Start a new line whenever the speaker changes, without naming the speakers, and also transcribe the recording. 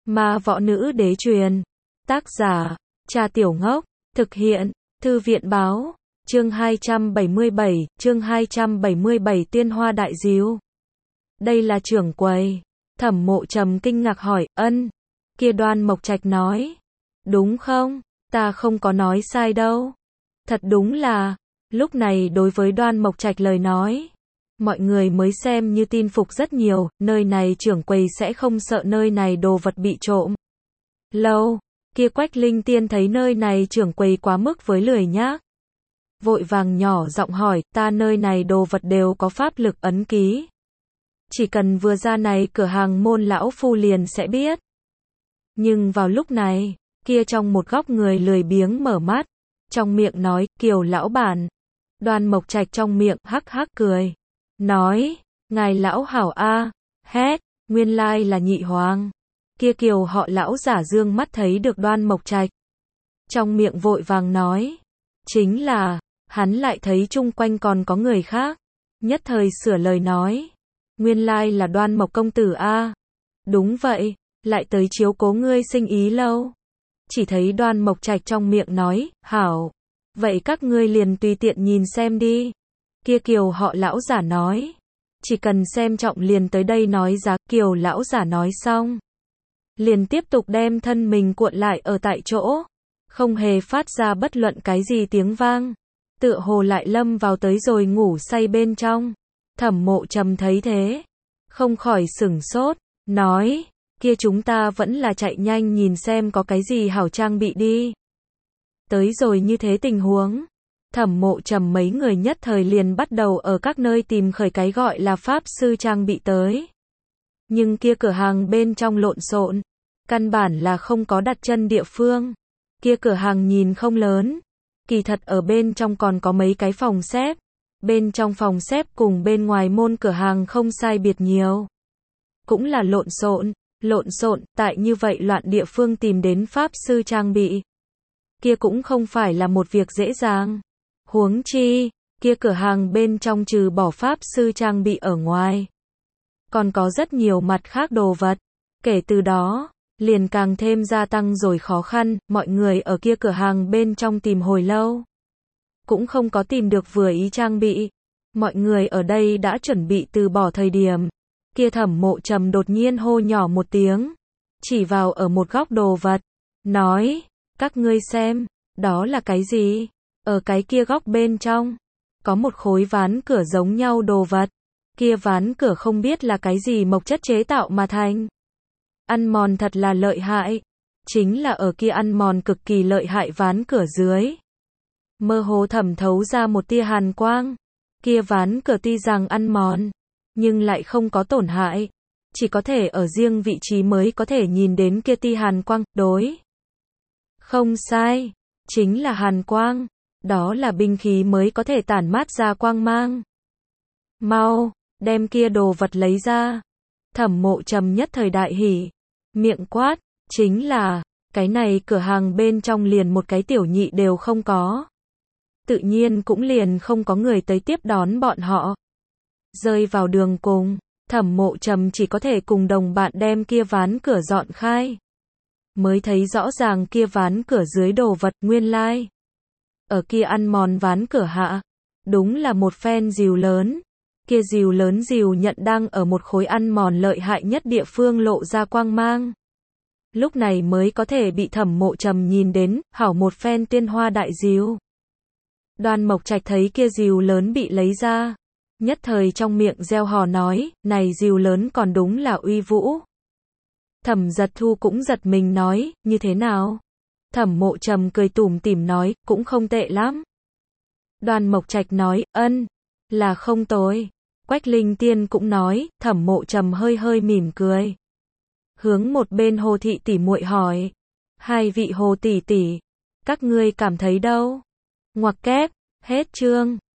Ma võ nữ đế truyền. Tác giả, Trà Tiểu Ngốc. Thực hiện, Thư viện báo. Chương 277, Tiên Hoa Đại Diêu. Đây là trưởng quầy. Thẩm Mộ Trầm kinh ngạc hỏi, ân. Kia Đoan Mộc Trạch nói. Đúng không? Ta không có nói sai đâu. Thật đúng là, lúc này đối với Đoan Mộc Trạch lời nói, mọi người mới xem như tin phục rất nhiều, nơi này trưởng quầy sẽ không sợ nơi này đồ vật bị trộm. Lâu, kia Quách Linh Tiên thấy nơi này trưởng quầy quá mức với lười nhác. Vội vàng nhỏ giọng hỏi, ta nơi này đồ vật đều có pháp lực ấn ký. Chỉ cần vừa ra này cửa hàng môn lão phu liền sẽ biết. Nhưng vào lúc này, kia trong một góc người lười biếng mở mắt, trong miệng nói, Kiều lão bản. Đoan Mộc Trạch trong miệng hắc hắc cười. Nói, ngài lão hảo a, hét, nguyên lai là Nhị Hoàng. Kia Kiều họ lão giả dương mắt thấy được Đoan Mộc Trạch. Trong miệng vội vàng nói, chính là, hắn lại thấy chung quanh còn có người khác. Nhất thời sửa lời nói, nguyên lai là Đoan Mộc công tử a. Đúng vậy, lại tới chiếu cố ngươi sinh ý lâu. Chỉ thấy Đoan Mộc Trạch trong miệng nói, hảo, vậy các ngươi liền tùy tiện nhìn xem đi. Kia Kiều họ lão giả nói, chỉ cần xem trọng liền tới đây nói giá. Kiều lão giả nói xong, liền tiếp tục đem thân mình cuộn lại ở tại chỗ, không hề phát ra bất luận cái gì tiếng vang, tựa hồ lại lâm vào tới rồi ngủ say bên trong. Thẩm Mộ Trầm thấy thế, không khỏi sửng sốt, nói, kia chúng ta vẫn là chạy nhanh nhìn xem có cái gì hảo trang bị đi. Tới rồi như thế tình huống, Thẩm Mộ Trầm mấy người nhất thời liền bắt đầu ở các nơi tìm khởi cái gọi là pháp sư trang bị tới. Nhưng kia cửa hàng bên trong lộn xộn, căn bản là không có đặt chân địa phương. Kia cửa hàng nhìn không lớn, kỳ thật ở bên trong còn có mấy cái phòng xếp. Bên trong phòng xếp cùng bên ngoài môn cửa hàng không sai biệt nhiều. Cũng là lộn xộn, tại như vậy loạn địa phương tìm đến pháp sư trang bị. Kia cũng không phải là một việc dễ dàng. Huống chi, kia cửa hàng bên trong trừ bỏ pháp sư trang bị ở ngoài, còn có rất nhiều mặt khác đồ vật. Kể từ đó, liền càng thêm gia tăng rồi khó khăn, mọi người ở kia cửa hàng bên trong tìm hồi lâu, cũng không có tìm được vừa ý trang bị. Mọi người ở đây đã chuẩn bị từ bỏ thời điểm, kia Thẩm Mộ Trầm đột nhiên hô nhỏ một tiếng, chỉ vào ở một góc đồ vật, nói, các ngươi xem, đó là cái gì? Ở cái kia góc bên trong, có một khối ván cửa giống nhau đồ vật. Kia ván cửa không biết là cái gì mộc chất chế tạo mà thành. Ăn mòn thật là lợi hại. Chính là ở kia ăn mòn cực kỳ lợi hại ván cửa dưới, mơ hồ thẩm thấu ra một tia hàn quang. Kia ván cửa tuy rằng ăn mòn, nhưng lại không có tổn hại. Chỉ có thể ở riêng vị trí mới có thể nhìn đến kia tia hàn quang. Đối, không sai, chính là hàn quang. Đó là binh khí mới có thể tản mát ra quang mang. Mau, đem kia đồ vật lấy ra. Thẩm Mộ Trầm nhất thời đại hỉ, miệng quát, chính là, cái này cửa hàng bên trong liền một cái tiểu nhị đều không có. Tự nhiên cũng liền không có người tới tiếp đón bọn họ. Rơi vào đường cùng, Thẩm Mộ Trầm chỉ có thể cùng đồng bạn đem kia ván cửa dọn khai. Mới thấy rõ ràng kia ván cửa dưới đồ vật nguyên lai. Ở kia ăn mòn ván cửa hạ, đúng là một phen rìu lớn. Kia rìu lớn rìu nhận đang ở một khối ăn mòn lợi hại nhất địa phương lộ ra quang mang. Lúc này mới có thể bị Thẩm Mộ Trầm nhìn đến, hảo một phen tiên hoa đại rìu. Đoan Mộc Trạch thấy kia rìu lớn bị lấy ra, nhất thời trong miệng reo hò nói, này rìu lớn còn đúng là uy vũ. Thẩm Giật Thu cũng giật mình nói, như thế nào? Thẩm Mộ Trầm cười tủm tỉm nói, cũng không tệ lắm. Đoan Mộc Trạch nói, ân, là không tồi. Quách Linh Tiên cũng nói, Thẩm Mộ Trầm hơi hơi mỉm cười. Hướng một bên Hồ thị tỷ muội hỏi, hai vị Hồ tỷ tỷ, các ngươi cảm thấy đâu? Ngoặc kép, hết chương.